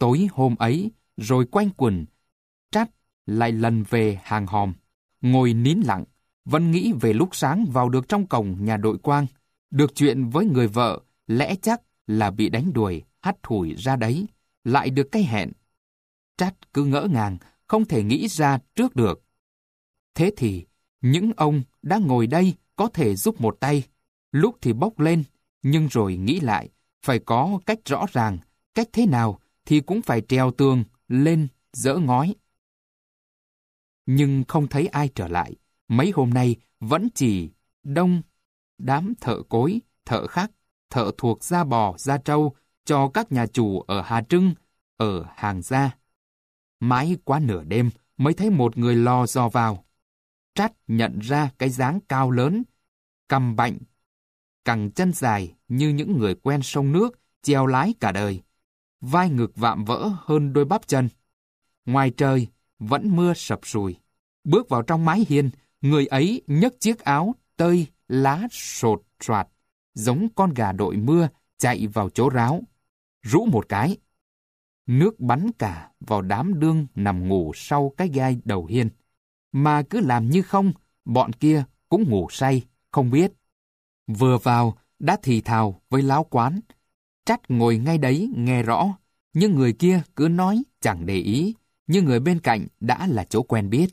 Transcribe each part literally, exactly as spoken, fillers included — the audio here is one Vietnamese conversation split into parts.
Tối hôm ấy, rồi quanh quẩn, Trát lại lần về hàng hòm, ngồi nín lặng, vẫn nghĩ về lúc sáng vào được trong cổng nhà đội Quang, được chuyện với người vợ, lẽ chắc là bị đánh đuổi, hắt hủi ra đấy, lại được cái hẹn. Trát cứ ngỡ ngàng, không thể nghĩ ra trước được. Thế thì, những ông đã ngồi đây có thể giúp một tay, lúc thì bốc lên, nhưng rồi nghĩ lại, phải có cách rõ ràng, cách thế nào thì cũng phải trèo tường, lên, dỡ ngói. Nhưng không thấy ai trở lại, mấy hôm nay vẫn chỉ đông đám thợ cối, thợ khắc, thợ thuộc da bò, da trâu cho các nhà chủ ở Hà Trưng, ở Hàng Gia. Mãi quá nửa đêm mới thấy một người lò dò vào. Trát nhận ra cái dáng cao lớn, cằm bạnh, cẳng chân dài như những người quen sông nước, chèo lái cả đời. Vai ngực vạm vỡ hơn đôi bắp chân. Ngoài trời, vẫn mưa sập sùi. Bước vào trong mái hiên, người ấy nhấc chiếc áo tơi lá sột soạt, giống con gà đội mưa chạy vào chỗ ráo. Rũ một cái. Nước bắn cả vào đám đương nằm ngủ sau cái gai đầu hiên. Mà cứ làm như không, bọn kia cũng ngủ say, không biết. Vừa vào, đã thì thào với láo quán. Trát ngồi ngay đấy nghe rõ, nhưng người kia cứ nói chẳng để ý, nhưng người bên cạnh đã là chỗ quen biết.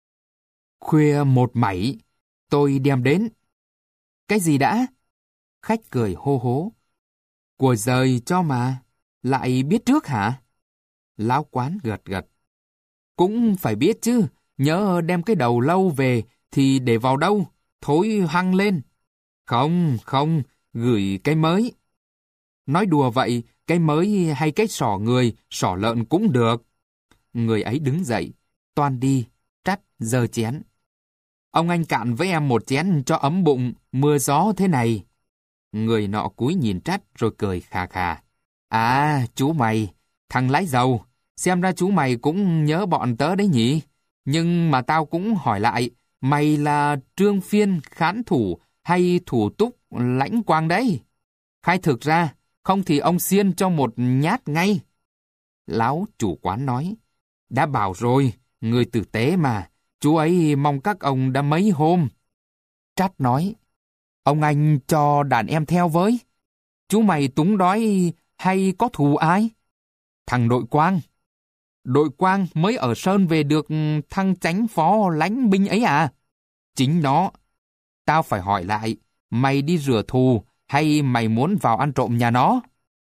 Khuya một mảy, tôi đem đến. Cái gì đã? Khách cười hô hố. Của giời cho mà, lại biết trước hả? Láo quán gật gật. Cũng phải biết chứ, nhớ đem cái đầu lâu về thì để vào đâu, thối hăng lên. Không, không, gửi cái mới. Nói đùa vậy, cái mới hay cái sỏ người, sỏ lợn cũng được. Người ấy đứng dậy, toan đi, Trát giơ chén. Ông anh cạn với em một chén cho ấm bụng, mưa gió thế này. Người nọ cúi nhìn Trát rồi cười khà khà. À, chú mày, thằng lái dầu, xem ra chú mày cũng nhớ bọn tớ đấy nhỉ? Nhưng mà tao cũng hỏi lại, mày là trương phiên khán thủ hay thủ túc lãnh quang đấy? Khai thực ra, không thì ông xiên cho một nhát ngay. Láo chủ quán nói, đã bảo rồi, người tử tế mà, chú ấy mong các ông đã mấy hôm. Trát nói, ông anh cho đàn em theo với. Chú mày túng đói hay có thù ai? Thằng đội Quang. Đội Quang mới ở Sơn về được thăng chánh phó lãnh binh ấy à? Chính nó. Tao phải hỏi lại, mày đi rửa thù hay mày muốn vào ăn trộm nhà nó?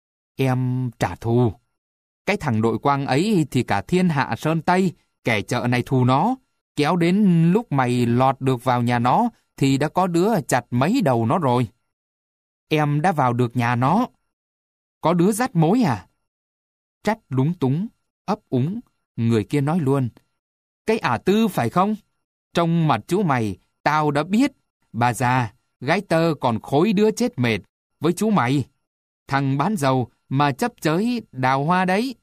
Em trả thù. Cái thằng đội Quang ấy thì cả thiên hạ Sơn Tây, kẻ chợ này thù nó. Kéo đến lúc mày lọt được vào nhà nó thì đã có đứa chặt mấy đầu nó rồi. Em đã vào được nhà nó. Có đứa dắt mối à? Trát lúng túng, ấp úng, người kia nói luôn. Cái ả Tư phải không? Trong mặt chú mày, tao đã biết. Bà già, gái tơ còn khối đứa chết mệt với chú mày. Thằng bán dầu mà chấp chới đào hoa đấy.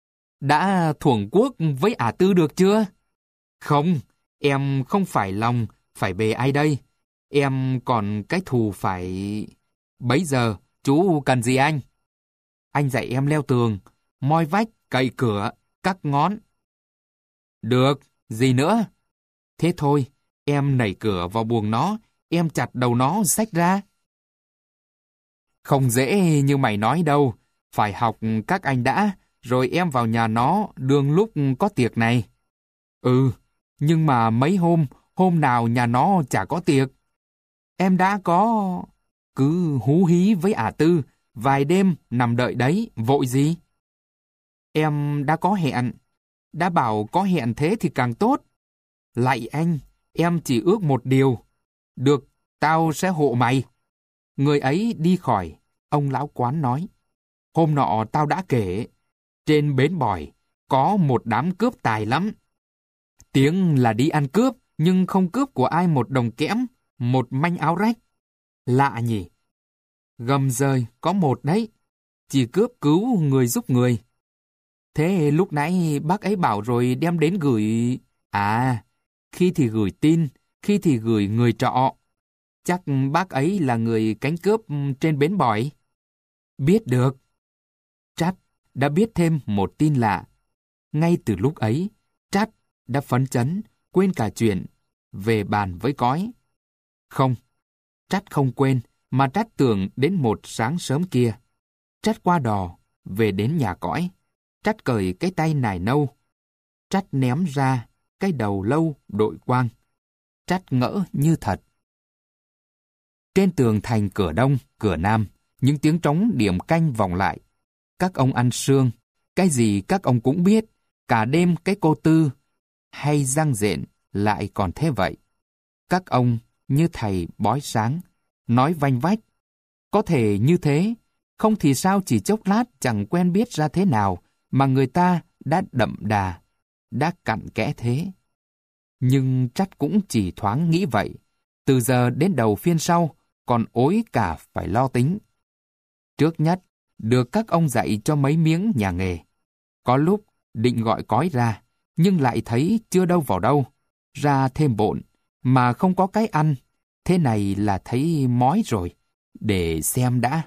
Đã thuồng quốc với ả Tư được chưa? Không, em không phải lòng, phải bề ai đây. Em còn cái thù phải... Bấy giờ, chú cần gì anh? Anh dạy em leo tường, moi vách, cậy cửa, cắt ngón. Được, gì nữa? Thế thôi, em nảy cửa vào buồng nó, em chặt đầu nó xách ra. Không dễ như mày nói đâu, phải học các anh đã, rồi em vào nhà nó đương lúc có tiệc này. Ừ, nhưng mà mấy hôm, hôm nào nhà nó chả có tiệc. Em đã có... Cứ hú hí với ả Tư, vài đêm nằm đợi đấy, vội gì? Em đã có hẹn. Đã bảo có hẹn thế thì càng tốt. Lạy anh, em chỉ ước một điều. Được, tao sẽ hộ mày. Người ấy đi khỏi, ông lão quán nói. Hôm nọ tao đã kể, trên bến bòi có một đám cướp tài lắm. Tiếng là đi ăn cướp, nhưng không cướp của ai một đồng kẽm, một manh áo rách. Lạ nhỉ? Gầm rời có một đấy, chỉ cướp cứu người giúp người. Thế lúc nãy bác ấy bảo rồi đem đến gửi... À, khi thì gửi tin, khi thì gửi người trọ. Chắc bác ấy là người cánh cướp trên bến bòi. Biết được. Trát đã biết thêm một tin lạ. Ngay từ lúc ấy, Trát đã phấn chấn, quên cả chuyện về bàn với cói. Không, Trát không quên, mà Trát tưởng đến một sáng sớm kia. Trát qua đò, về đến nhà cõi. Trát cởi cái tay nải nâu. Trát ném ra cái đầu lâu đội quang. Trát ngỡ như thật. Trên tường thành cửa đông, cửa nam, những tiếng trống điểm canh vọng lại. Các ông ăn sương, cái gì các ông cũng biết. Cả đêm cái cô Tư hay răng rện lại còn thế vậy. Các ông như thầy bói sáng, nói vanh vách. Có thể như thế, không thì sao chỉ chốc lát chẳng quen biết ra thế nào mà người ta đã đậm đà, đã cặn kẽ thế. Nhưng Trát cũng chỉ thoáng nghĩ vậy. Từ giờ đến đầu phiên sau, còn ối cả phải lo tính. Trước nhất, được các ông dạy cho mấy miếng nhà nghề. Có lúc định gọi cói ra, nhưng lại thấy chưa đâu vào đâu. Ra thêm bộn, mà không có cái ăn. Thế này là thấy mói rồi. Để xem đã.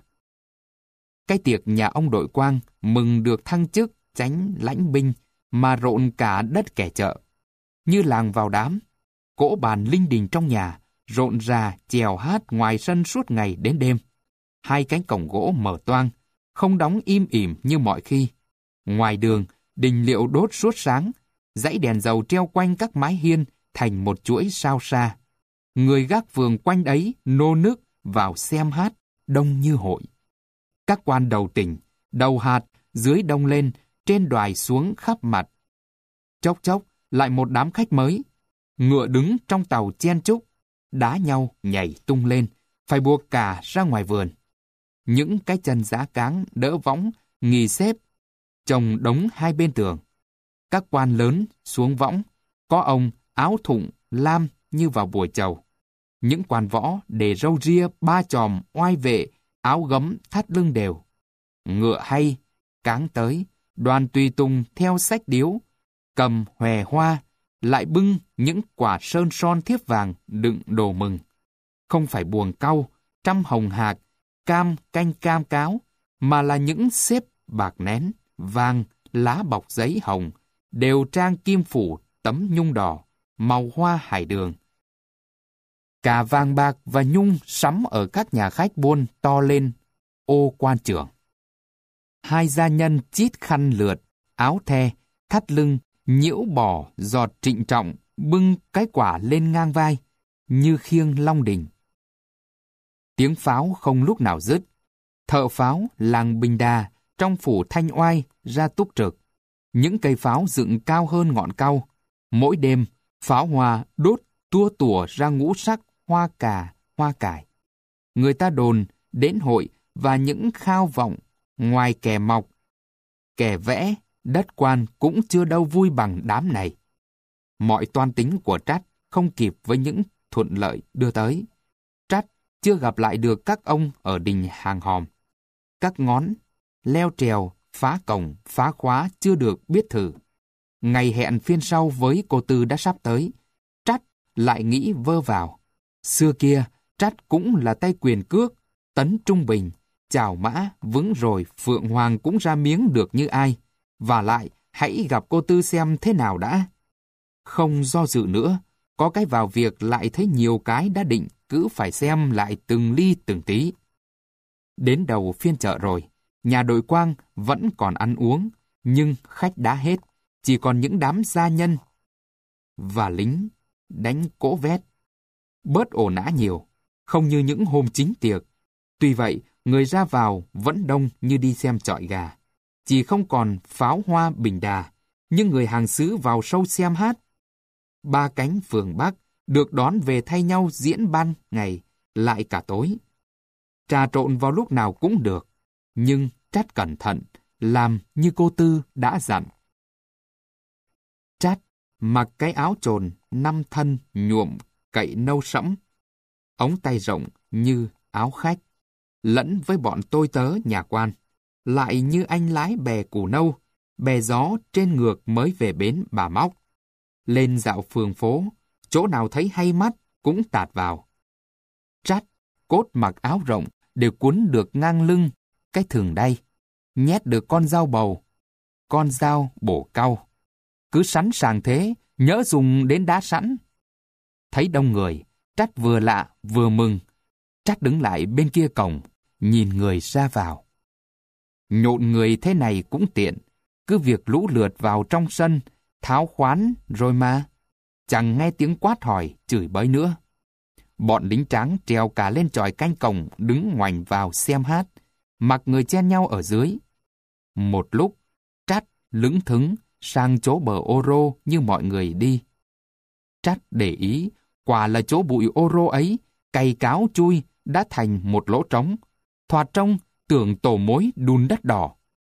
Cái tiệc nhà ông đội quang mừng được thăng chức chánh lãnh binh mà rộn cả đất kẻ chợ. Như làng vào đám, cỗ bàn linh đình trong nhà rộn rà chèo hát ngoài sân suốt ngày đến đêm. Hai cánh cổng gỗ mở toang, không đóng im ỉm như mọi khi. Ngoài đường, đình liệu đốt suốt sáng, dãy đèn dầu treo quanh các mái hiên thành một chuỗi sao xa. Người gác vườn quanh ấy nô nức vào xem hát, đông như hội. Các quan đầu tỉnh, đầu hạt, dưới đông lên, trên đoài xuống khắp mặt. Chốc chốc, lại một đám khách mới. Ngựa đứng trong tàu chen chúc, đá nhau nhảy tung lên, phải buộc cả ra ngoài vườn. Những cái chân giã cáng đỡ võng, nghì xếp, chồng đống hai bên tường. Các quan lớn xuống võng, có ông áo thụng, lam như vào buổi chầu. Những quan võ để râu ria, ba chòm, oai vệ, áo gấm, thắt lưng đều. Ngựa hay, cáng tới, đoàn tùy tùng theo sách điếu, cầm hòe hoa, lại bưng những quả sơn son thiếp vàng đựng đồ mừng. Không phải buồng cau, trăm hồng hạc, cam canh cam cáo, mà là những xếp bạc nén, vàng, lá bọc giấy hồng, đều trang kim phủ tấm nhung đỏ, màu hoa hải đường. Cả vàng bạc và nhung sắm ở các nhà khách buôn to lên ô quan trưởng. Hai gia nhân chít khăn lượt, áo the, thắt lưng, nhiễu bò, giọt trịnh trọng, bưng cái quả lên ngang vai, như khiêng long đình. Tiếng pháo không lúc nào dứt. Thợ pháo làng Bình Đà trong phủ Thanh Oai ra túc trực. Những cây pháo dựng cao hơn ngọn cau. Mỗi đêm, pháo hoa đốt tua tủa ra ngũ sắc hoa cà, hoa cải. Người ta đồn đến hội và những khao vọng, ngoài kẻ mọc, kẻ vẽ, đất quan cũng chưa đâu vui bằng đám này. Mọi toan tính của Trát không kịp với những thuận lợi đưa tới. Trát chưa gặp lại được các ông ở đình hàng hòm. Các ngón, leo trèo, phá cổng, phá khóa chưa được biết thử. Ngày hẹn phiên sau với cô Tư đã sắp tới. Trát lại nghĩ vơ vào. Xưa kia, Trát cũng là tay quyền cước, tấn trung bình, chào mã, vững rồi Phượng Hoàng cũng ra miếng được như ai. Và lại, hãy gặp cô Tư xem thế nào đã. Không do dự nữa, có cái vào việc lại thấy nhiều cái đã định, cứ phải xem lại từng ly từng tí. Đến đầu phiên chợ rồi, nhà đội quang vẫn còn ăn uống, nhưng khách đã hết, chỉ còn những đám gia nhân và lính đánh cỗ vét. Bớt ồn ào nhiều, không như những hôm chính tiệc. Tuy vậy, người ra vào vẫn đông như đi xem chọi gà. Chỉ không còn pháo hoa Bình Đà, nhưng người hàng xứ vào sâu xem hát. Ba cánh phường Bắc được đón về thay nhau diễn ban ngày, lại cả tối. Trà trộn vào lúc nào cũng được, nhưng Trát cẩn thận, làm như cô Tư đã dặn. Trát mặc cái áo trồn năm thân nhuộm cậy nâu sẫm, ống tay rộng như áo khách, lẫn với bọn tôi tớ nhà quan, lại như anh lái bè củ nâu, bè gió trên ngược mới về bến Bà Móc. Lên dạo phường phố, chỗ nào thấy hay mắt cũng tạt vào. Trát cốt mặc áo rộng đều cuốn được ngang lưng cái thừng đay. nhét được con dao bầu, con dao bổ cau. Cứ sẵn sàng thế, nhỡ dùng đến đá sẵn. Thấy đông người, Trát vừa lạ vừa mừng. Trát đứng lại bên kia cổng, nhìn người ra vào. Nhộn người thế này cũng tiện, cứ việc lũ lượt vào trong sân, tháo khoán rồi mà. Chẳng nghe tiếng quát hỏi, chửi bới nữa. Bọn lính tráng trèo cả lên chòi canh cổng, đứng ngoảnh vào xem hát, mặc người chen nhau ở dưới. Một lúc, Trát lững thững sang chỗ bờ ô rô như mọi người đi. Trát để ý, quả là chỗ bụi ô rô ấy, cày cáo chui đã thành một lỗ trống, thoạt trông tưởng tổ mối đun đất đỏ.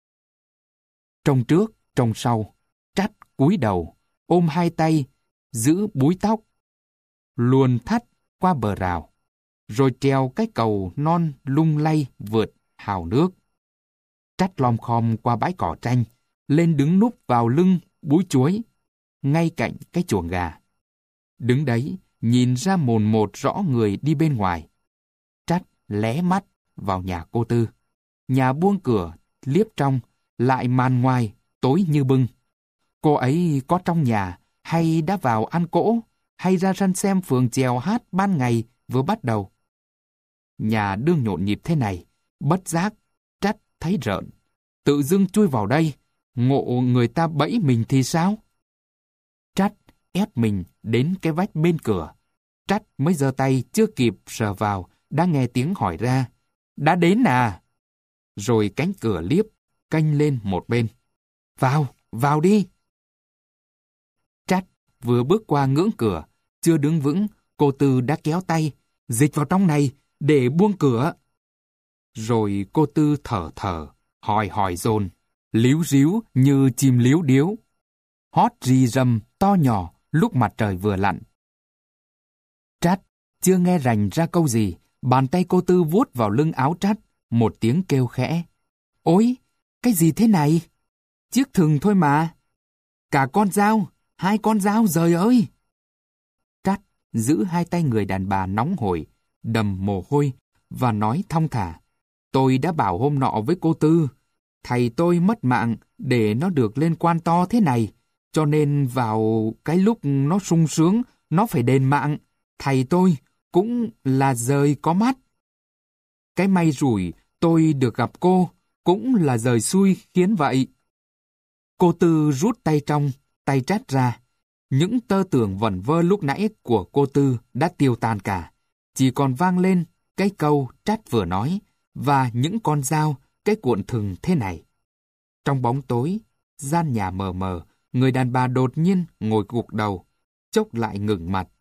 Trông trước, trông sau, Trát cúi đầu, ôm hai tay, giữ búi tóc, luồn thắt qua bờ rào, rồi treo cái cầu non lung lay vượt hào nước. Trát lom khom qua bãi cỏ tranh, lên đứng núp vào lưng búi chuối, ngay cạnh cái chuồng gà. Đứng đấy, nhìn ra mồn một rõ người đi bên ngoài. Trát lé mắt vào nhà cô Tư. Nhà buông cửa, liếp trong, lại màn ngoài, tối như bưng. Cô ấy có trong nhà, hay đã vào ăn cỗ, hay ra sân xem phường chèo hát ban ngày vừa bắt đầu. Nhà đương nhộn nhịp thế này, bất giác, Trát thấy rợn. Tự dưng chui vào đây, ngộ người ta bẫy mình thì sao? Trát ép mình đến cái vách bên cửa. Trát mới giơ tay chưa kịp sờ vào, đã nghe tiếng hỏi ra. Đã đến à? Rồi cánh cửa liếp, canh lên một bên. Vào, vào đi! Trát vừa bước qua ngưỡng cửa, chưa đứng vững, cô Tư đã kéo tay, dịch vào trong này, để buông cửa. Rồi cô Tư thở thở, hỏi hỏi dồn, líu ríu như chim líu điếu. Hót rì rầm to nhỏ lúc mặt trời vừa lặn. Trát chưa nghe rành ra câu gì, bàn tay cô Tư vuốt vào lưng áo Trát, một tiếng kêu khẽ. Ôi, cái gì thế này? Chiếc thừng thôi mà. Cả con dao, hai con dao giời ơi! Trát giữ hai tay người đàn bà nóng hổi, đầm mồ hôi, và nói thong thả. Tôi đã bảo hôm nọ với cô Tư, thầy tôi mất mạng để nó được lên quan to thế này, cho nên vào cái lúc nó sung sướng, nó phải đền mạng. Thầy tôi cũng là giời có mắt. Cái may rủi tôi được gặp cô, cũng là giời xui khiến vậy. Cô Tư rút tay trong, tay Trát ra. Những tơ tưởng vẩn vơ lúc nãy của cô Tư đã tiêu tan cả. Chỉ còn vang lên cái câu Trát vừa nói, và những con dao, cái cuộn thừng thế này. Trong bóng tối, gian nhà mờ mờ, người đàn bà đột nhiên ngồi gục đầu, chốc lại ngừng mặt.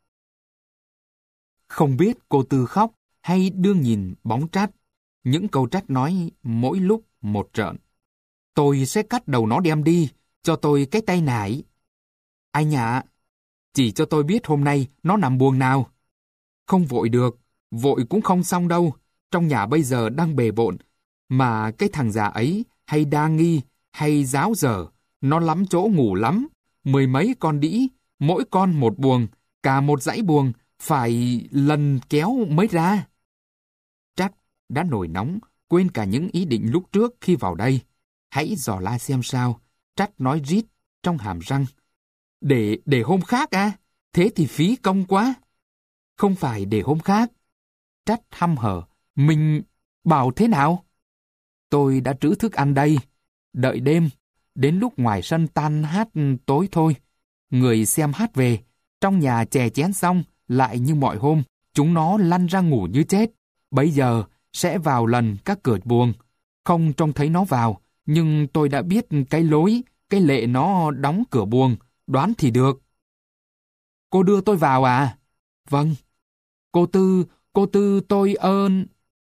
Không biết cô Tư khóc hay đương nhìn bóng Trát. Những câu Trát nói mỗi lúc một trợn. Tôi sẽ cắt đầu nó đem đi, cho tôi cái tay nải. Anh ạ, chỉ cho tôi biết hôm nay nó nằm buồng nào. Không vội được, vội cũng không xong đâu. Trong nhà bây giờ đang bề bộn, mà cái thằng già ấy hay đa nghi, hay giáo dở, nó lắm chỗ ngủ lắm. Mười mấy con đĩ, mỗi con một buồng, cả một dãy buồng, phải lần kéo mới ra. Trát đã nổi nóng, quên cả những ý định lúc trước khi vào đây. Hãy dò la xem sao. Trát nói rít trong hàm răng. Để, để hôm khác à? Thế thì phí công quá. Không phải để hôm khác. Trát hăm hở. Mình bảo thế nào? Tôi đã trữ thức ăn đây. Đợi đêm, đến lúc ngoài sân tan hát tối thôi. Người xem hát về, trong nhà chè chén xong, lại như mọi hôm, chúng nó lăn ra ngủ như chết. Bây giờ sẽ vào lần các cửa buồng. Không trông thấy nó vào, nhưng tôi đã biết cái lối, cái lệ nó đóng cửa buồng, đoán thì được. Cô đưa tôi vào à? Vâng. Cô Tư, cô Tư tôi ơn.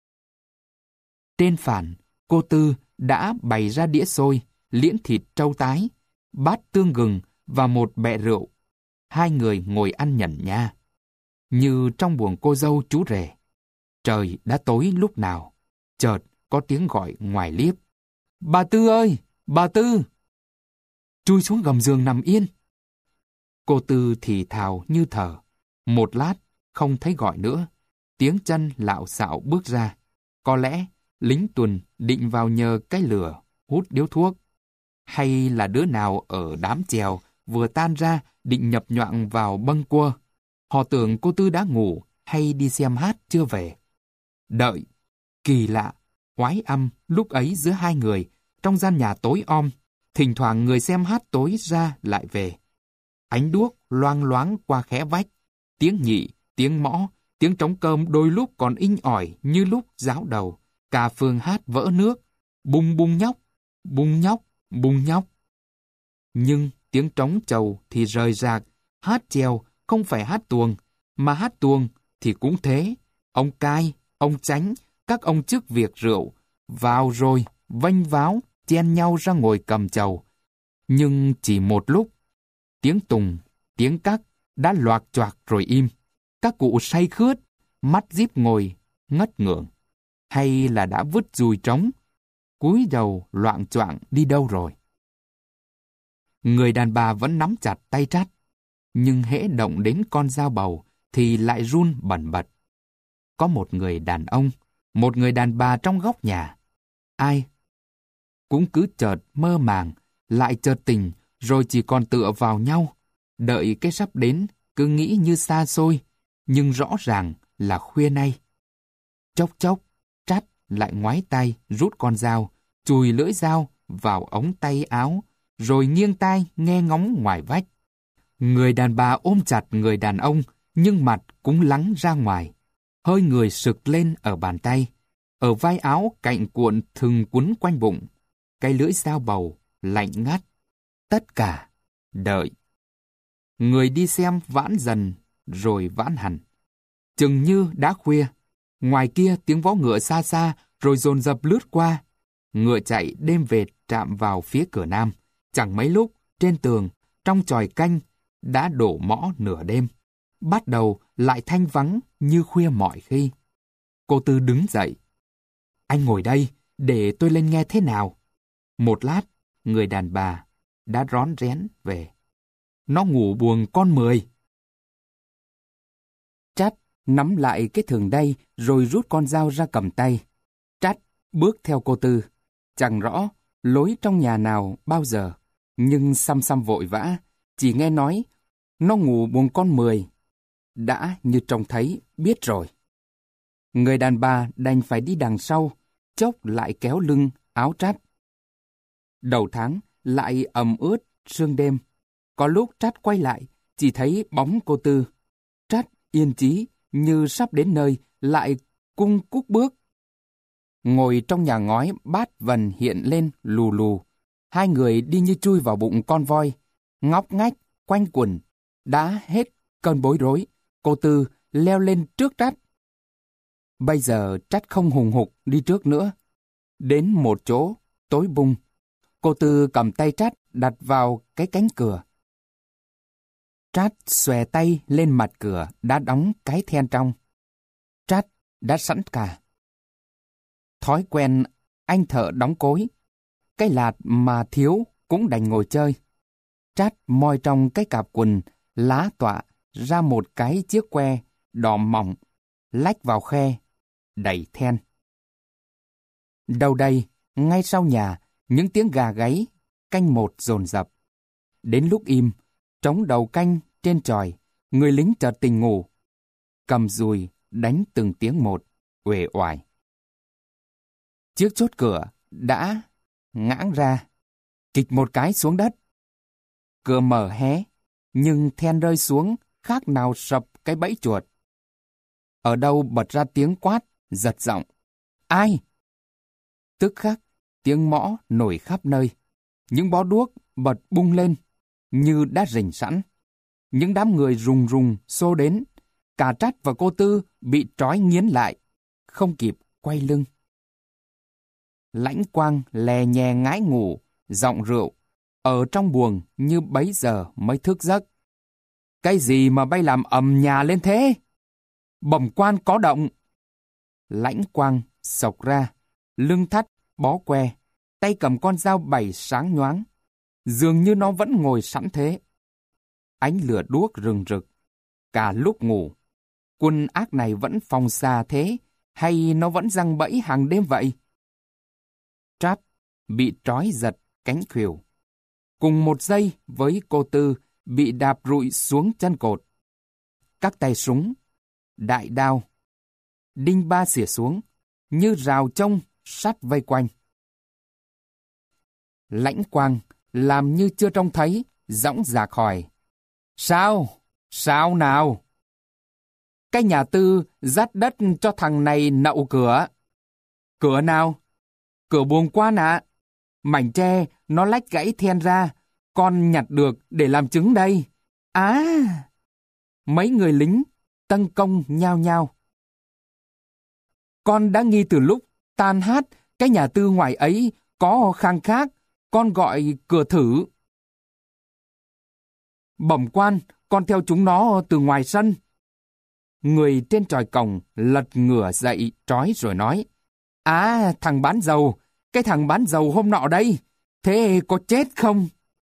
Trên phản, cô Tư đã bày ra đĩa xôi, liễn thịt trâu tái, bát tương gừng và một bẹ rượu. Hai người ngồi ăn nhẩn nha, như trong buồng cô dâu chú rể. Trời đã tối lúc nào, chợt có tiếng gọi ngoài liếp. Bà Tư ơi, bà Tư! Chui xuống gầm giường nằm yên. Cô Tư thì thào như thở. Một lát, không thấy gọi nữa. Tiếng chân lạo xạo bước ra. Có lẽ lính tuần định vào nhờ cái lửa hút điếu thuốc. Hay là đứa nào ở đám chèo vừa tan ra định nhập nhoạng vào bâng quơ. Họ tưởng cô Tư đã ngủ hay đi xem hát chưa về. Đợi, kỳ lạ, oái âm lúc ấy giữa hai người, trong gian nhà tối om, thỉnh thoảng người xem hát tối ra lại về. Ánh đuốc loang loáng qua khẽ vách, tiếng nhị, tiếng mõ, tiếng trống cơm đôi lúc còn inh ỏi như lúc giáo đầu. Cả phường hát vỡ nước, bung bung nhóc, bung nhóc, bung nhóc. Nhưng tiếng trống trầu thì rời rạc, hát chèo không phải hát tuồng, mà hát tuồng thì cũng thế. Ông cai, ông chánh, các ông chức việc rượu, vào rồi, vênh váo, chen nhau ra ngồi cầm trầu. Nhưng chỉ một lúc, tiếng tùng, tiếng cắc đã loạc choạc rồi im. Các cụ say khướt, mắt díp ngồi, ngất ngưởng. Hay là đã vứt dùi trống, cúi đầu loạng choạng đi đâu rồi. Người đàn bà vẫn nắm chặt tay Trát, nhưng hễ động đến con dao bầu thì lại run bần bật. Có một người đàn ông, một người đàn bà trong góc nhà. Ai cũng cứ chợt mơ màng, lại chợt tình, rồi chỉ còn tựa vào nhau, đợi cái sắp đến, cứ nghĩ như xa xôi, nhưng rõ ràng là khuya nay. Chốc chốc, Trát lại ngoái tay rút con dao, chùi lưỡi dao vào ống tay áo, rồi nghiêng tai nghe ngóng ngoài vách. Người đàn bà ôm chặt người đàn ông, nhưng mặt cũng lắng ra ngoài. Hơi người sực lên ở bàn tay, ở vai áo cạnh cuộn thừng quấn quanh bụng. Cái lưỡi dao bầu lạnh ngắt. Tất cả đợi. Người đi xem vãn dần rồi vãn hẳn. Chừng như đã khuya. Ngoài kia tiếng vó ngựa xa xa rồi dồn dập lướt qua. Ngựa chạy đêm về chạm vào phía cửa nam. Chẳng mấy lúc, trên tường, trong chòi canh, đã đổ mõ nửa đêm. Bắt đầu lại thanh vắng như khuya mọi khi. Cô Tư đứng dậy. Anh ngồi đây, để tôi lên nghe thế nào. Một lát, người đàn bà đã rón rén về. Nó ngủ buồng con mười. Trát nắm lại cái thừng đay rồi rút con dao ra cầm tay. Trát bước theo cô Tư. Chẳng rõ lối trong nhà nào bao giờ, nhưng xăm xăm vội vã, chỉ nghe nói nó ngủ buồng con mười. Đã như trông thấy, biết rồi. Người đàn bà đành phải đi đằng sau, chốc lại kéo lưng áo Trát. Đầu tháng lại ẩm ướt sương đêm. Có lúc Trát quay lại, chỉ thấy bóng cô Tư. Trát yên chí như sắp đến nơi, lại cung cúc bước. Ngồi trong nhà ngói, bát vần hiện lên lù lù. Hai người đi như chui vào bụng con voi, ngóc ngách, quanh quẩn. Đã hết cơn bối rối, cô Tư leo lên trước Trát. Bây giờ Trát không hùng hục đi trước nữa. Đến một chỗ tối bung, cô Tư cầm tay Trát đặt vào cái cánh cửa. Trát xòe tay lên mặt cửa đã đóng cái then trong. Trát đã sẵn cả. Thói quen anh thợ đóng cối, cái lạt mà thiếu cũng đành ngồi chơi. Trát moi trong cái cạp quần lá tọa ra một cái chiếc que đỏ mỏng, lách vào khe, đẩy then. Đâu đây, ngay sau nhà, những tiếng gà gáy, canh một dồn dập. Đến lúc im, trống đầu canh trên chòi, người lính chợt tỉnh ngủ, cầm dùi đánh từng tiếng một, uể oải. Chiếc chốt cửa đã ngãng ra, kịch một cái xuống đất. Cửa mở hé, nhưng then rơi xuống khác nào sập cái bẫy chuột. Ở đâu bật ra tiếng quát, giật giọng. Ai? Tức khắc, tiếng mõ nổi khắp nơi. Những bó đuốc bật bung lên, như đã rình sẵn. Những đám người rùng rùng xô đến. Cả Trát và cô Tư bị trói nghiến lại, không kịp quay lưng. Lãnh Quang lè nhè ngái ngủ, giọng rượu, ở trong buồng như bấy giờ mới thức giấc. Cái gì mà bay làm ầm nhà lên thế? Bẩm quan có động. Lãnh Quang sộc ra, lưng thắt, bó que, tay cầm con dao bảy sáng nhoáng. Dường như nó vẫn ngồi sẵn thế. Ánh lửa đuốc rừng rực. Cả lúc ngủ, quân ác này vẫn phòng xa thế, hay nó vẫn giăng bẫy hàng đêm vậy? Trát bị trói giật cánh khuỷu. Cùng một giây với cô Tư bị đạp rụi xuống chân cột. Các tay súng, đại đao, đinh ba xỉa xuống, như rào trông sắt vây quanh. Lãnh Quang làm như chưa trông thấy, dõng dạc hỏi: Sao? Sao nào? Cái nhà Tư dắt đất cho thằng này nậu cửa. Cửa nào? Cửa buồng quan ạ. Mảnh tre nó lách gãy then ra, con nhặt được để làm chứng đây. À! Mấy người lính tấn công nhao nhao. Con đã nghi từ lúc tan hát cái nhà Tư ngoài ấy có khang khác, con gọi cửa thử. Bẩm quan, con theo chúng nó từ ngoài sân. Người trên chòi cổng lật ngửa dậy trói rồi nói: À, thằng bán dầu, cái thằng bán dầu hôm nọ đây, thế có chết không?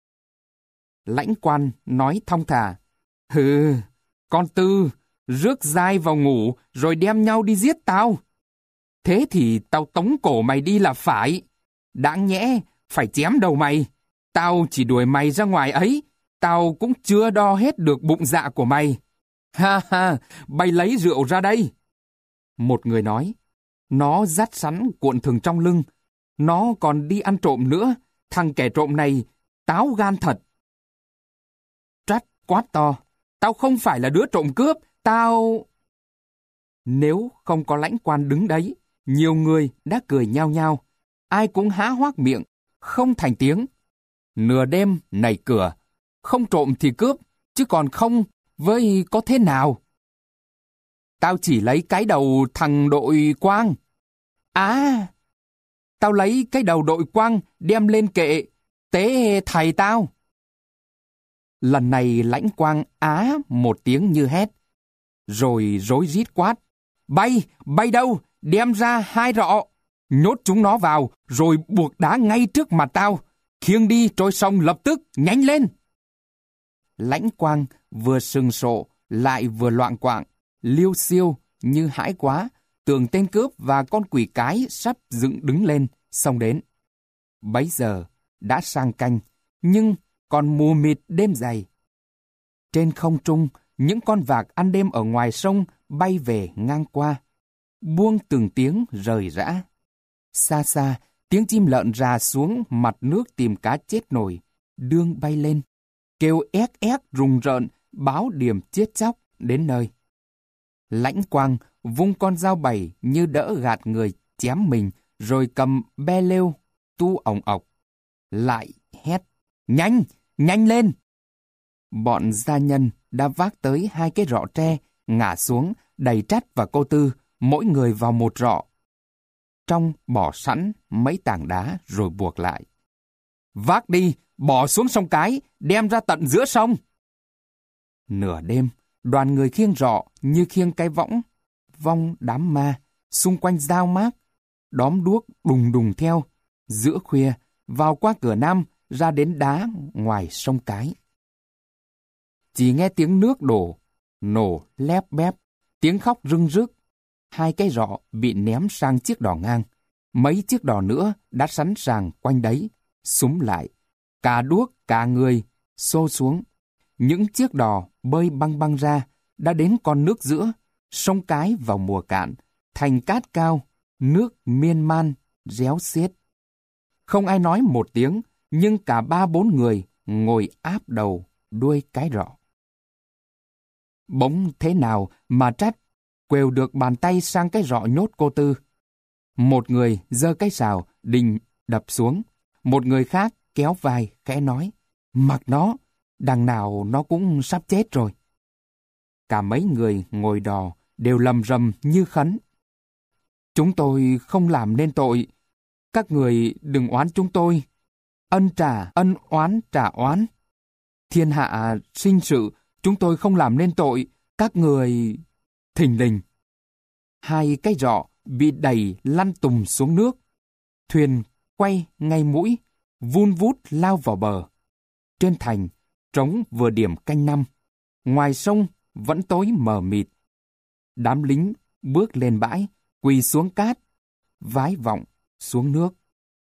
Lãnh Quan nói thong thả: Hừ, con Tư, rước dai vào ngủ rồi đem nhau đi giết tao. Thế thì tao tống cổ mày đi là phải. Đáng nhẽ phải chém đầu mày. Tao chỉ đuổi mày ra ngoài ấy, tao cũng chưa đo hết được bụng dạ của mày. Ha ha, bày lấy rượu ra đây. Một người nói: Nó dắt sẵn cuộn thừng trong lưng. Nó còn đi ăn trộm nữa. Thằng kẻ trộm này táo gan thật. Trắt quát to: Tao không phải là đứa trộm cướp, tao... Nếu không có Lãnh Quan đứng đấy, nhiều người đã cười nhao nhao. Ai cũng há hoác miệng, không thành tiếng. Nửa đêm nảy cửa, không trộm thì cướp, chứ còn không với có thế nào. Tao chỉ lấy cái đầu thằng Đội Quang. À, tao lấy cái đầu Đội Quang đem lên kệ, tế thầy tao. Lần này Lãnh Quang á một tiếng như hét, rồi rối rít quát: Bay, bay đâu, đem ra hai rọ, nhốt chúng nó vào, rồi buộc đá ngay trước mặt tao, khiêng đi trôi sông lập tức, nhanh lên. Lãnh Quang vừa sừng sộ, lại vừa loạng quạng, liêu xiêu như hãi quá, tưởng tên cướp và con quỷ cái sắp dựng đứng lên, xông đến. Bấy giờ đã sang canh, nhưng còn mù mịt đêm dày. Trên không trung, những con vạc ăn đêm ở ngoài sông bay về ngang qua, buông từng tiếng rời rã. Xa xa, tiếng chim lợn rà xuống mặt nước tìm cá chết nổi, đương bay lên, kêu ét ét rùng rợn, báo điểm chết chóc đến nơi. Lãnh Quang vung con dao bày như đỡ gạt người chém mình, rồi cầm be lêu, tu ổng ọc. Lại hét: Nhanh, nhanh lên! Bọn gia nhân đã vác tới hai cái rọ tre, ngả xuống, đầy Trắt và cô Tư, mỗi người vào một rọ. Trong bỏ sẵn mấy tảng đá rồi buộc lại. Vác đi, bỏ xuống sông Cái, đem ra tận giữa sông. Nửa đêm, đoàn người khiêng rọ như khiêng cái võng, vong đám ma, xung quanh dao mác, đóm đuốc đùng đùng theo, giữa khuya, vào qua cửa Nam, ra đến đá ngoài sông Cái. Chỉ nghe tiếng nước đổ, nổ lép bép, tiếng khóc rưng rức. Hai cái rọ bị ném sang chiếc đò ngang. Mấy chiếc đò nữa đã sẵn sàng quanh đấy, xúm lại. Cả đuốc, cả người, xô xuống. Những chiếc đò bơi băng băng ra, đã đến con nước giữa, sông Cái vào mùa cạn, thành cát cao, nước miên man, réo xiết. Không ai nói một tiếng, nhưng cả ba bốn người ngồi áp đầu đuôi cái rọ. Bỗng thế nào mà Trắt quều được bàn tay sang cái rọ nhốt cô Tư. Một người giơ cái sào định đập xuống, một người khác kéo vai khẽ nói: Mặc nó, đằng nào nó cũng sắp chết rồi. Cả mấy người ngồi đò đều lầm rầm như khấn: Chúng tôi không làm nên tội, các người đừng oán chúng tôi. Ân trả ân, oán trả oán. Thiên hạ sinh sự, chúng tôi không làm nên tội, các người... Thình lình, hai cái rọ bị đẩy lăn tùng xuống nước. Thuyền quay ngay mũi, vun vút lao vào bờ. Trên thành, trống vừa điểm canh năm. Ngoài sông vẫn tối mờ mịt. Đám lính bước lên bãi, quỳ xuống cát, vái vọng xuống nước.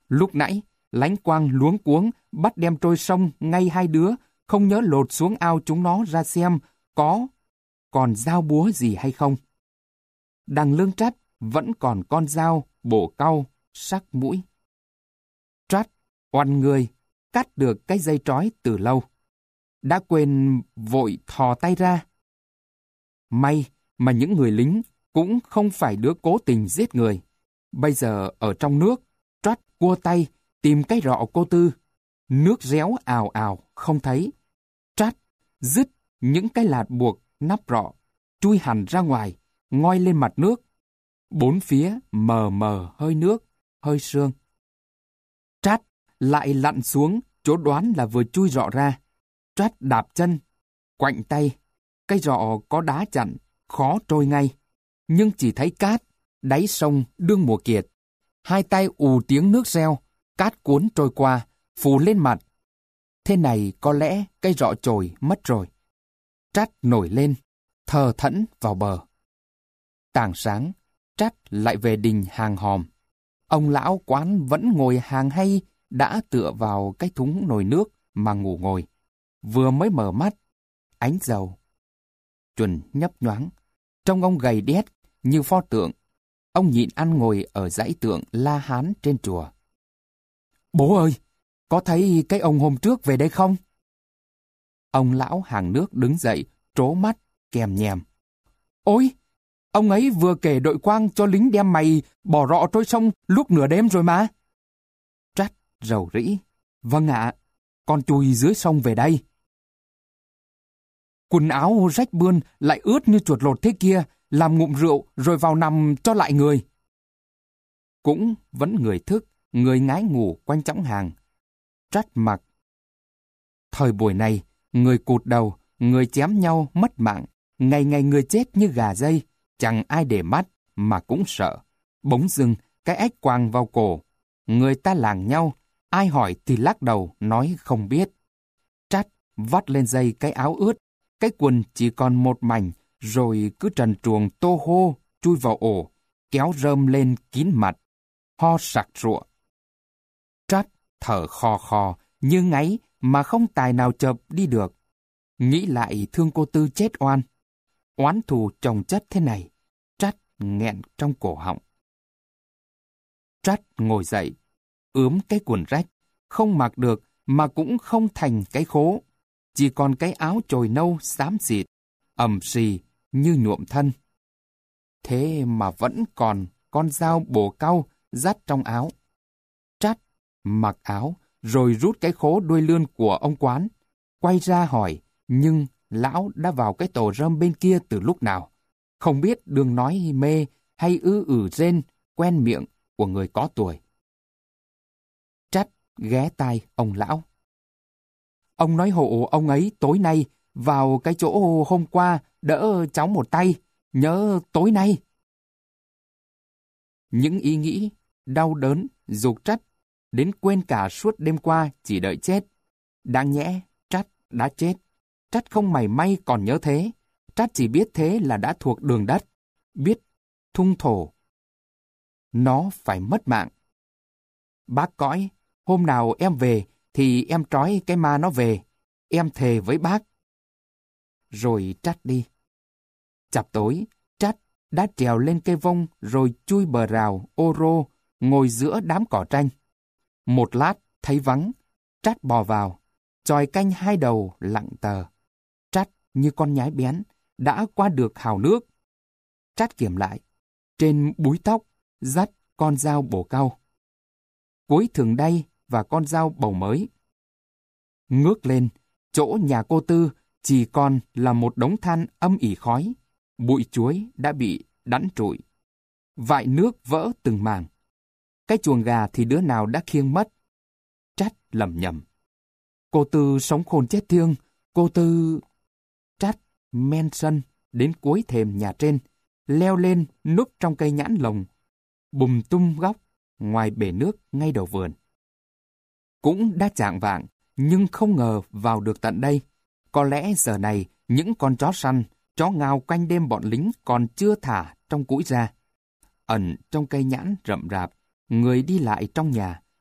Lúc nãy, Lánh Quang luống cuống bắt đem trôi sông ngay hai đứa, không nhớ lột xuống ao chúng nó ra xem có còn dao búa gì hay không. Đằng lưng Trát vẫn còn con dao, bổ cau, sắc mũi. Trát oằn người, cắt được cái dây trói từ lâu. Đã quên vội thò tay ra. May mà những người lính cũng không phải đứa cố tình giết người. Bây giờ ở trong nước, Trát cua tay tìm cái rọ cô Tư. Nước réo ào ào không thấy. Trát dứt những cái lạt buộc nắp rọ, chui hẳn ra ngoài, ngoi lên mặt nước. Bốn phía mờ mờ hơi nước, hơi sương. Trát lại lặn xuống chỗ đoán là vừa chui rọ ra. Trát đạp chân, quạnh tay. Cái rọ có đá chặn, khó trôi ngay. Nhưng chỉ thấy cát, đáy sông đương mùa kiệt. Hai tay ù tiếng nước reo, cát cuốn trôi qua, phù lên mặt. Thế này có lẽ cây rọ trồi mất rồi. Trát nổi lên, thờ thẫn vào bờ. Tảng sáng, Trát lại về đình hàng hòm. Ông lão quán vẫn ngồi hàng hay, đã tựa vào cái thúng nồi nước mà ngủ ngồi. Vừa mới mở mắt, ánh dầu chuẩn nhấp nhoáng. Trông ông gầy đét như pho tượng. Ông nhịn ăn ngồi ở dãy tượng La Hán trên chùa. Bố ơi, có thấy cái ông hôm trước về đây không? Ông lão hàng nước đứng dậy, trố mắt, kèm nhèm. Ôi, ông ấy vừa kể đội quang cho lính đem mày bỏ rọ trôi sông lúc nửa đêm rồi mà. Trát rầu rĩ. Vâng ạ, con chui dưới sông về đây. Quần áo rách bươn lại ướt như chuột lột thế kia, làm ngụm rượu rồi vào nằm cho lại người. Cũng vẫn người thức, người ngái ngủ quanh chõng hàng. Trát mặc. Thời buổi này, người cụt đầu, người chém nhau mất mạng, ngày ngày người chết như gà dây, chẳng ai để mắt mà cũng sợ. Bỗng dưng cái ếch quàng vào cổ, người ta làng nhau, ai hỏi thì lắc đầu nói không biết. Trát vắt lên dây cái áo ướt, cái quần chỉ còn một mảnh, rồi cứ trần truồng tô hô chui vào ổ, kéo rơm lên kín mặt, ho sặc sụa. Trát thở khò khò như ngáy mà không tài nào chợp đi được. Nghĩ lại thương cô Tư chết oan, oán thù chồng chất thế này, Trát nghẹn trong cổ họng. Trát ngồi dậy, ướm cái quần rách, không mặc được mà cũng không thành cái khố, chỉ còn cái áo chồi nâu xám xịt, ẩm xì như nhuộm thân. Thế mà vẫn còn con dao bổ cau dắt trong áo. Trát mặc áo rồi rút cái khố đuôi lươn của ông quán, quay ra hỏi, nhưng lão đã vào cái tổ rơm bên kia từ lúc nào. Không biết đừng nói mê hay ư ử rên quen miệng của người có tuổi. Trát ghé tai ông lão. Ông nói hộ ông ấy tối nay vào cái chỗ hôm qua đỡ cháu một tay, nhớ tối nay. Những ý nghĩ đau đớn giục Trát đến quên cả suốt đêm qua chỉ đợi chết. Đáng nhẽ Trát đã chết. Trát không mảy may còn nhớ thế. Trát chỉ biết thế là đã thuộc đường đất, biết thung thổ. Nó phải mất mạng. Bác cõi, hôm nào em về thì em trói cái ma nó về. Em thề với bác. Rồi Trát đi. Chập tối, Trát đã trèo lên cây vông rồi chui bờ rào ô rô, ngồi giữa đám cỏ tranh. Một lát thấy vắng, Trát bò vào, chòi canh hai đầu lặng tờ. Trát như con nhái bén, đã qua được hào nước. Trát kiểm lại, trên búi tóc dắt con dao bổ cau, cuối thường đay và con dao bầu mới. Ngước lên, chỗ nhà cô Tư chỉ còn là một đống than âm ỉ khói, bụi chuối đã bị đắn trụi, vại nước vỡ từng màng. Cái chuồng gà thì đứa nào đã khiêng mất. Trát lẩm nhẩm. Cô Tư sống khôn chết thiêng, cô Tư... Trát men sân đến cuối thềm nhà trên, leo lên núp trong cây nhãn lồng, bùm tung góc ngoài bể nước ngay đầu vườn. Cũng đã chạng vạng, nhưng không ngờ vào được tận đây. Có lẽ giờ này những con chó săn, chó ngao quanh đêm bọn lính còn chưa thả trong cũi ra. Ẩn trong cây nhãn rậm rạp, người đi lại trong nhà,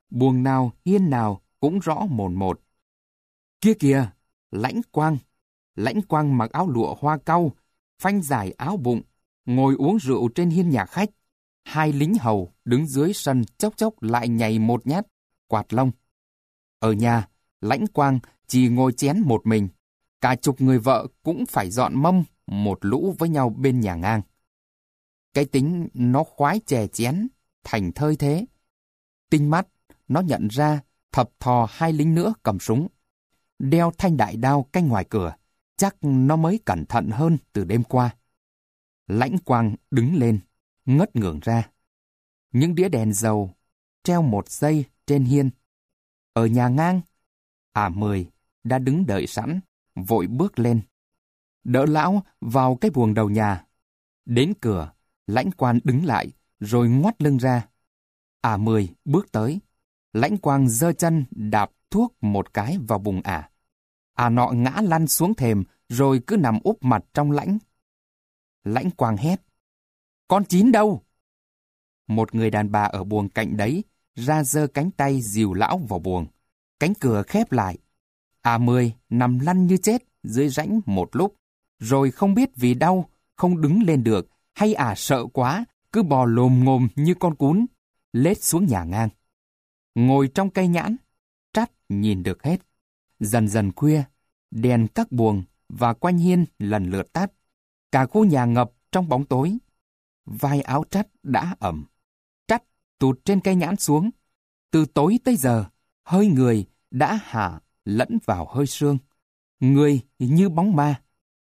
buồng nào hiên nào cũng rõ mồn một. Kia kìa, Lãnh Quang. Lãnh Quang mặc áo lụa hoa cau, phanh dài áo bụng, ngồi uống rượu trên hiên nhà khách. Hai lính hầu đứng dưới sân chốc chốc lại nhảy một nhát, quạt lông. Ở nhà, Lãnh Quang chỉ ngồi chén một mình. Cả chục người vợ cũng phải dọn mâm một lũ với nhau bên nhà ngang. Cái tính nó khoái chè chén, thành thơi thế. Tinh mắt, nó nhận ra thập thò hai lính nữa cầm súng. Đeo thanh đại đao canh ngoài cửa, chắc nó mới cẩn thận hơn từ đêm qua. Lãnh Quang đứng lên, ngất ngưởng ra. Những đĩa đèn dầu treo một giây trên hiên. Ở nhà ngang, à Mười đã đứng đợi sẵn, vội bước lên. Đỡ lão vào cái buồng đầu nhà. Đến cửa, Lãnh Quang đứng lại, rồi ngoắt lưng ra. À Mười bước tới. Lãnh Quang giơ chân đạp thuốc một cái vào bụng ả. À nọ ngã lăn xuống thềm, rồi cứ nằm úp mặt trong lãnh. Lãnh Quang hét: "Con Chín đâu?" Một người đàn bà ở buồng cạnh đấy ra giơ cánh tay dìu lão vào buồng. Cánh cửa khép lại. À Mười nằm lăn như chết dưới rãnh một lúc, rồi không biết vì đau không đứng lên được hay à sợ quá, cứ bò lồm ngồm như con cún, lết xuống nhà ngang. Ngồi trong cây nhãn, Trắt nhìn được hết. Dần dần khuya, đèn các buồng và quanh hiên lần lượt tắt. Cả khu nhà ngập trong bóng tối. Vai áo Trắt đã ẩm. Trắt tụt trên cây nhãn xuống. Từ tối tới giờ, hơi người đã hạ lẫn vào hơi sương. Người như bóng ma.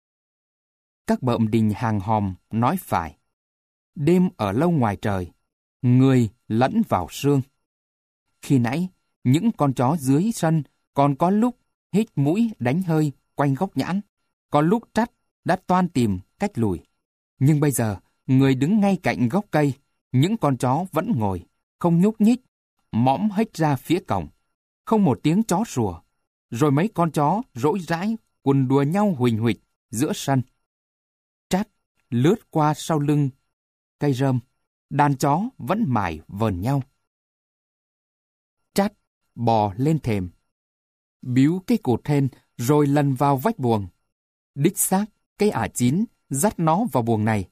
Các bợm đình hàng hòm nói phải. Đêm ở lâu ngoài trời, người lẫn vào sương. Khi nãy, những con chó dưới sân còn có lúc hít mũi đánh hơi quanh gốc nhãn, có lúc Trắt đã toan tìm cách lùi. Nhưng bây giờ, người đứng ngay cạnh gốc cây, những con chó vẫn ngồi, không nhúc nhích, mõm hếch ra phía cổng. Không một tiếng chó sủa, rồi mấy con chó rỗi rãi quần đùa nhau huỳnh huỵch giữa sân. Trắt lướt qua sau lưng cây rơm, đàn chó vẫn mải vờn nhau. Trắt bò lên thềm, bíu cái cột hên rồi lần vào vách buồng. Đích xác, cái ả Chín dắt nó vào buồng này.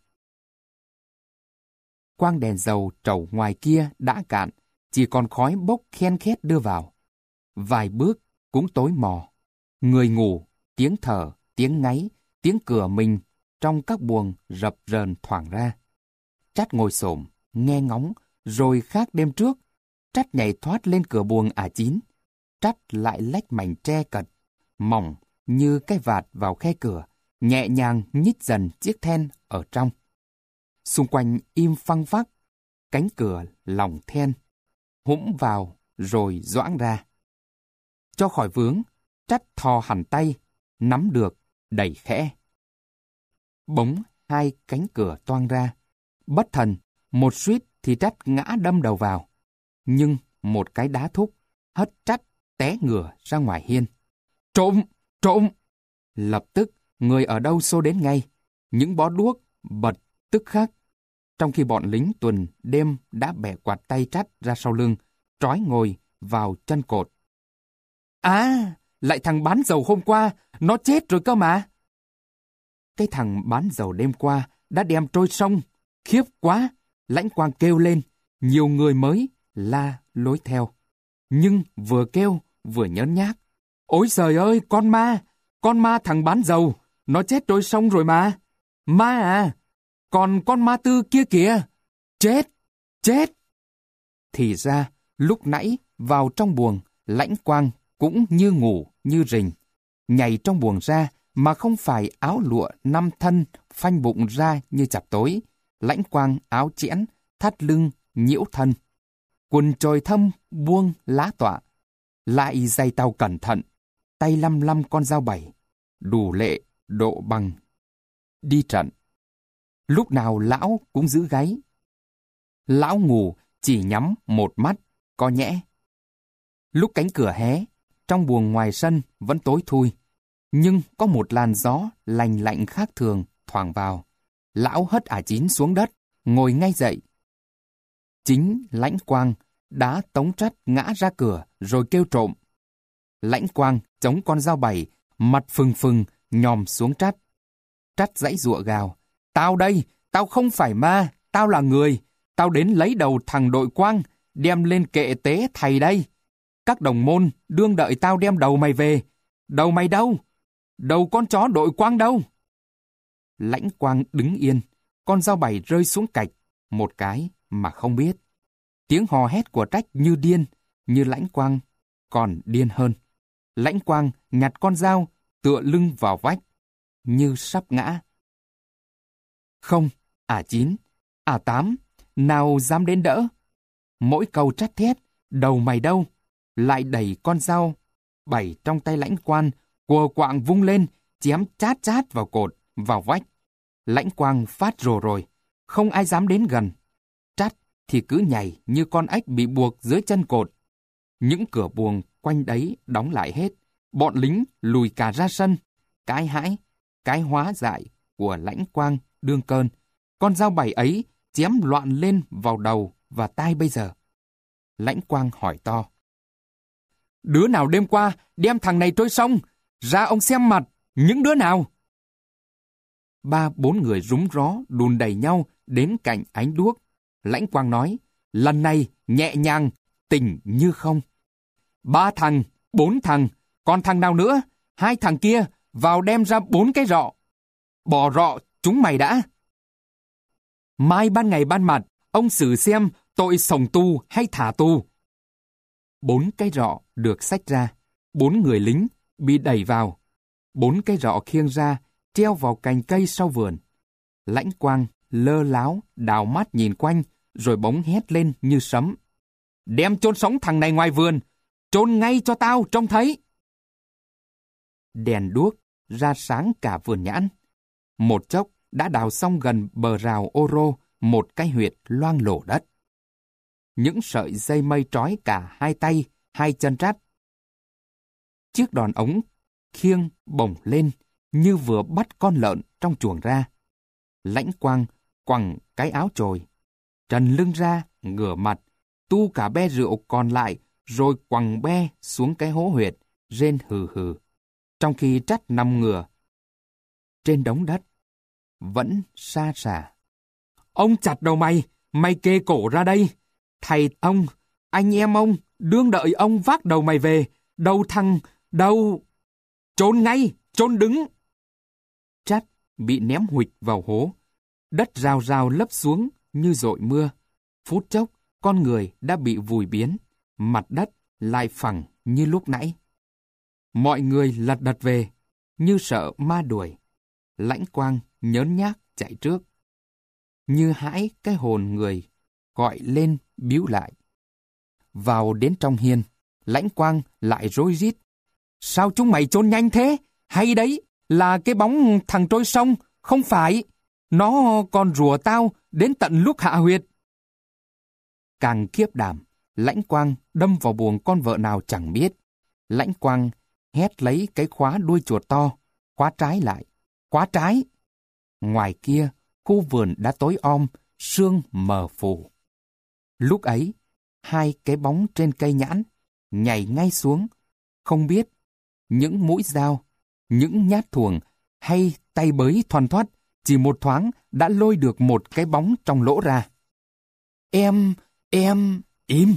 Quang đèn dầu trầu ngoài kia đã cạn, chỉ còn khói bốc khen khét đưa vào. Vài bước cũng tối mò. Người ngủ, tiếng thở, tiếng ngáy, tiếng cửa mình trong các buồng rập rờn thoảng ra. Trắt ngồi xổm, nghe ngóng, rồi khác đêm trước, Trắt nhảy thoát lên cửa buồng ả Chín. Trắt lại lách mảnh tre cật, mỏng như cái vạt vào khe cửa, nhẹ nhàng nhích dần chiếc then ở trong. Xung quanh im phăng phắc, cánh cửa lòng then, hũm vào rồi doãng ra. Cho khỏi vướng, Trắt thò hẳn tay, nắm được, đẩy khẽ. Bỗng hai cánh cửa toang ra. Bất thần, một suýt thì Trắt ngã đâm đầu vào. Nhưng một cái đá thúc hất Trắt té ngửa ra ngoài hiên. Trộm! Trộm! Lập tức, người ở đâu xô đến ngay. Những bó đuốc bật tức khắc. Trong khi bọn lính tuần đêm đã bẻ quạt tay Trắt ra sau lưng, trói ngồi vào chân cột. À, lại thằng bán dầu hôm qua, nó chết rồi cơ mà. Cái thằng bán dầu đêm qua đã đem trôi sông. Khiếp quá! Lãnh Quang kêu lên, nhiều người mới la lối theo. Nhưng vừa kêu vừa nhớn nhác. Ôi trời ơi, con ma! Con ma thằng bán dầu! Nó chết trôi sông rồi mà! Ma à! Còn con ma Tư kia kìa! Chết! Chết! Thì ra, lúc nãy vào trong buồng, Lãnh Quang cũng như ngủ như rình. Nhảy trong buồng ra mà không phải áo lụa năm thân phanh bụng ra như chập tối. Lãnh Quang áo chẽn, thắt lưng, nhiễu thân. Quần trồi thâm, buông, lá tọa. Lại giày tàu cẩn thận, tay lăm lăm con dao bảy. Đủ lệ, độ bằng. Đi trận. Lúc nào lão cũng giữ gáy. Lão ngủ chỉ nhắm một mắt, có nhẽ. Lúc cánh cửa hé, trong buồng ngoài sân vẫn tối thui. Nhưng có một làn gió lành lạnh khác thường thoảng vào. Lão hất ả Chín xuống đất, ngồi ngay dậy. Chính Lãnh Quang đã tống Trắt ngã ra cửa rồi kêu trộm. Lãnh Quang chống con dao bảy, mặt phừng phừng, nhòm xuống Trắt. Trắt giãy giụa gào, tao đây, tao không phải ma, tao là người, tao đến lấy đầu thằng Đội Quang, đem lên kệ tế thầy đây. Các đồng môn đương đợi tao đem đầu mày về. Đầu mày đâu? Đầu con chó Đội Quang đâu? Lãnh Quang đứng yên, con dao bảy rơi xuống cạch, một cái mà không biết. Tiếng hò hét của Trách như điên, như Lãnh Quang còn điên hơn. Lãnh Quang nhặt con dao, tựa lưng vào vách, như sắp ngã. Không, à chín, à tám, nào dám đến đỡ. Mỗi câu Trách thét, đầu mày đâu? Lại đẩy con dao bảy trong tay Lãnh Quang, quờ quạng vung lên, chém chát chát vào cột, vào vách. Lãnh Quang phát rồ rồi, không ai dám đến gần. Trách thì cứ nhảy như con ếch bị buộc dưới chân cột. Những cửa buồng quanh đấy đóng lại hết. Bọn lính lùi cả ra sân. Cái hãi, cái hóa dại của Lãnh Quang đương cơn. Con dao bảy ấy chém loạn lên vào đầu và tai bây giờ. Lãnh Quang hỏi to. Đứa nào đêm qua đem thằng này trôi sông? Ra ông xem mặt, những đứa nào? Ba bốn người rúng ró đùn đẩy nhau đến cạnh ánh đuốc. Lãnh Quang nói, lần này nhẹ nhàng, tỉnh như không. Ba thằng, bốn thằng, còn thằng nào nữa? Hai thằng kia vào đem ra bốn cái rọ. Bỏ rọ chúng mày đã. Mai ban ngày ban mặt, ông xử xem tội sổng tu hay thả tu. Bốn cái rọ được xách ra, bốn người lính bị đẩy vào. Bốn cái rọ khiêng ra, treo vào cành cây sau vườn. Lãnh Quang lơ láo, đào mắt nhìn quanh, rồi bỗng hét lên như sấm. Đem chôn sống thằng này ngoài vườn, chôn ngay cho tao trông thấy. Đèn đuốc ra sáng cả vườn nhãn. Một chốc đã đào xong gần bờ rào ô rô một cái huyệt loang lổ đất. Những sợi dây mây trói cả hai tay, hai chân Trách. Chiếc đòn ống khiêng bổng lên như vừa bắt con lợn trong chuồng ra. Lãnh Quang quẳng cái áo chồi, trần lưng ra, ngửa mặt, tu cả be rượu còn lại, rồi quẳng be xuống cái hố huyệt, rên hừ hừ. Trong khi Trách nằm ngửa trên đống đất, vẫn sa sả. Ông chặt đầu mày, mày kê cổ ra đây. Thầy ông, anh em ông, đương đợi ông vác đầu mày về. Đầu thằng, đầu... Trốn ngay, trốn đứng. Trách bị ném huỵch vào hố. Đất rào rào lấp xuống như dội mưa. Phút chốc, con người đã bị vùi biến. Mặt đất lại phẳng như lúc nãy. Mọi người lật đật về, như sợ ma đuổi. Lãnh Quang nhớn nhác chạy trước. Như hãi cái hồn người gọi lên biếu lại. Vào đến trong hiên, Lãnh Quang lại rối rít. Sao chúng mày trốn nhanh thế? Hay đấy là cái bóng thằng trôi sông? Không phải, nó còn rủa tao đến tận lúc hạ huyệt. Càng khiếp đảm, Lãnh Quang đâm vào buồng con vợ nào chẳng biết. Lãnh Quang hét lấy cái khóa đuôi chuột to, khóa trái lại, khóa trái. Ngoài kia, khu vườn đã tối om, sương mờ phù. Lúc ấy, hai cái bóng trên cây nhãn nhảy ngay xuống, không biết những mũi dao, những nhát thuồng hay tay bới thoăn thoắt chỉ một thoáng đã lôi được một cái bóng trong lỗ ra. Em, em, im!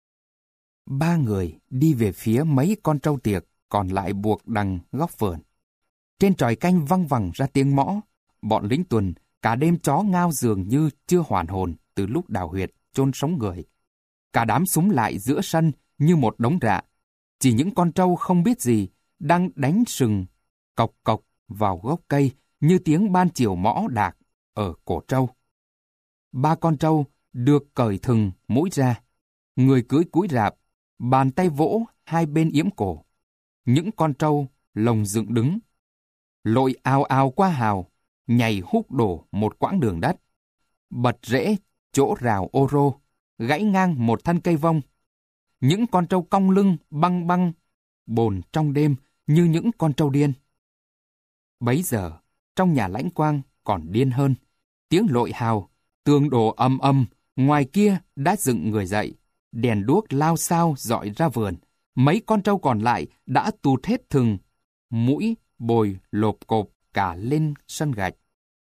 Ba người đi về phía mấy con trâu tiệc còn lại buộc đằng góc vườn. Trên tròi canh văng vẳng ra tiếng mõ. Bọn lính tuần cả đêm chó ngao dường như chưa hoàn hồn từ lúc đào huyệt chôn sống người. Cả đám súng lại giữa sân như một đống rạ. Chỉ những con trâu không biết gì đang đánh sừng cộc cộc vào gốc cây như tiếng ban chiều mõ đạc ở cổ trâu. Ba con trâu được cởi thừng mũi ra. Người cưỡi cúi rạp, bàn tay vỗ hai bên yếm cổ. Những con trâu lồng dựng đứng, lội ào ào qua hào, nhảy húc đổ một quãng đường đất, bật rễ chỗ rào ô rô, gãy ngang một thân cây vông. Những con trâu cong lưng băng băng, bồn trong đêm như những con trâu điên. Bấy giờ, trong nhà Lãnh Quang còn điên hơn. Tiếng lội hào, tường đổ ầm ầm, ngoài kia đã dựng người dậy. Đèn đuốc lao xao dọi ra vườn. Mấy con trâu còn lại đã tụt hết thừng, mũi bồi lộp cộp cả lên sân gạch.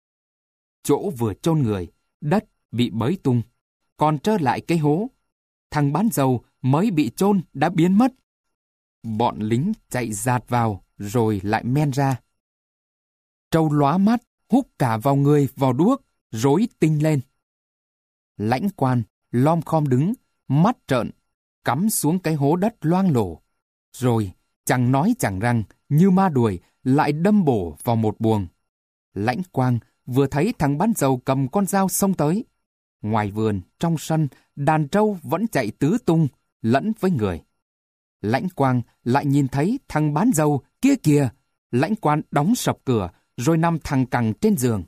Chỗ vừa chôn người, đất bị bới tung, còn trơ lại cái hố. Thằng bán dầu mới bị chôn đã biến mất. Bọn lính chạy dạt vào rồi lại men ra. Trâu lóa mắt, húc cả vào người vào đuốc, rối tinh lên. Lãnh quan lom khom đứng, mắt trợn, cắm xuống cái hố đất loang lổ. Rồi, chẳng nói chẳng rằng, như ma đuổi, lại đâm bổ vào một buồng. Lãnh Quang vừa thấy thằng bán dầu cầm con dao xông tới. Ngoài vườn, trong sân, đàn trâu vẫn chạy tứ tung, lẫn với người. Lãnh Quang lại nhìn thấy thằng bán dầu kia kìa. Lãnh Quang đóng sập cửa, rồi nằm thẳng cẳng trên giường.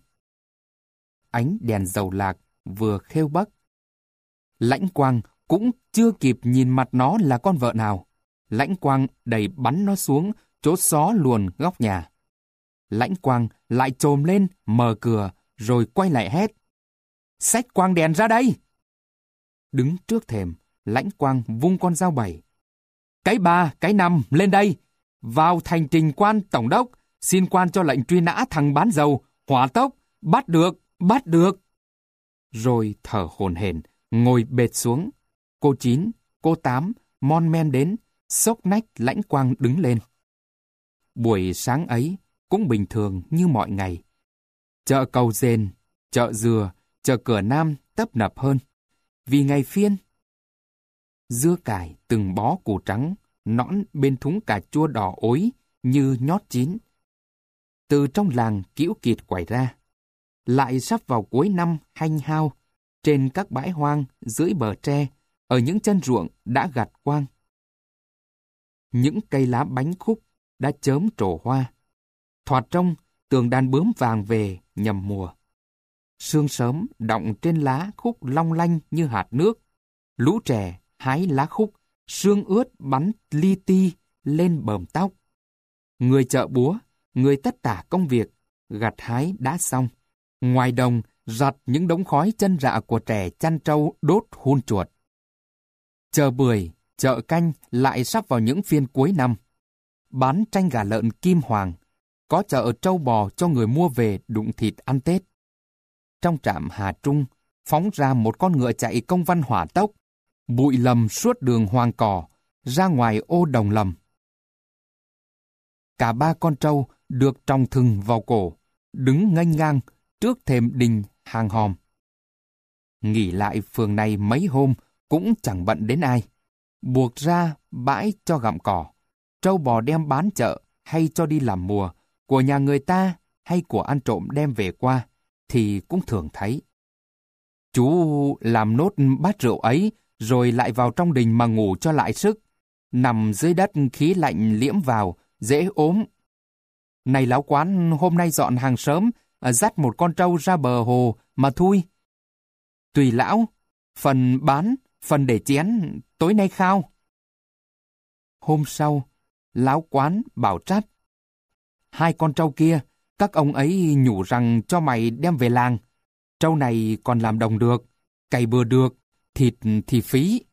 Ánh đèn dầu lạc vừa khêu bắc. Lãnh Quang cũng chưa kịp nhìn mặt nó là con vợ nào. Lãnh Quang đẩy bắn nó xuống chỗ xó luồn góc nhà. Lãnh Quang lại chồm lên, mở cửa, rồi quay lại hét: "Xách quang đèn ra đây!" Đứng trước thềm, Lãnh Quang vung con dao bảy. "Cái ba, cái năm, lên đây! Vào thành trình quan tổng đốc, xin quan cho lệnh truy nã thằng bán dầu, hỏa tốc, bắt được, bắt được!" Rồi thở hổn hển, ngồi bệt xuống. Cô Chín, cô Tám, mon men đến, xốc nách Lãnh Quang đứng lên. Buổi sáng ấy cũng bình thường như mọi ngày. Chợ Cầu Dền, chợ Dừa, chợ Cửa Nam tấp nập hơn. Vì ngày phiên, dưa cải từng bó củ trắng, nõn bên thúng cà chua đỏ ối như nhót chín. Từ trong làng cữu kịt quẩy ra. Lại sắp vào cuối năm hanh hao, trên các bãi hoang, dưới bờ tre, ở những chân ruộng đã gặt quang. Những cây lá bánh khúc đã chớm trổ hoa. Thoạt trông, tường đàn bướm vàng về nhầm mùa. Sương sớm đọng trên lá khúc long lanh như hạt nước. Lũ trẻ hái lá khúc, sương ướt bắn li ti lên bờm tóc. Người chợ búa, người tất tả công việc, gặt hái đã xong. Ngoài đồng giặt những đống khói chân rạ của trẻ chăn trâu đốt hun chuột. Chợ Bưởi, chợ Canh lại sắp vào những phiên cuối năm. Bán tranh gà lợn kim hoàng, có chợ trâu bò cho người mua về đụng thịt ăn Tết. Trong trạm Hà Trung, phóng ra một con ngựa chạy công văn hỏa tốc, bụi lầm suốt đường Hoàng Cỏ, ra ngoài ô Đồng Lầm. Cả ba con trâu được tròng thừng vào cổ, đứng nghênh ngang trước thềm đình hàng hòm. Nghỉ lại phường này mấy hôm cũng chẳng bận đến ai. Buộc ra bãi cho gặm cỏ, trâu bò đem bán chợ hay cho đi làm mùa, của nhà người ta hay của ăn trộm đem về qua, thì cũng thường thấy. Chú làm nốt bát rượu ấy, rồi lại vào trong đình mà ngủ cho lại sức. Nằm dưới đất khí lạnh liễm vào, dễ ốm. Này lão quán, hôm nay dọn hàng sớm, dắt một con trâu ra bờ hồ mà thui. Tùy lão, phần bán, phần để chén, tối nay khao. Hôm sau, lão quán bảo trách: "Hai con trâu kia, các ông ấy nhủ rằng cho mày đem về làng. Trâu này còn làm đồng được, cày bừa được, thịt thì phí."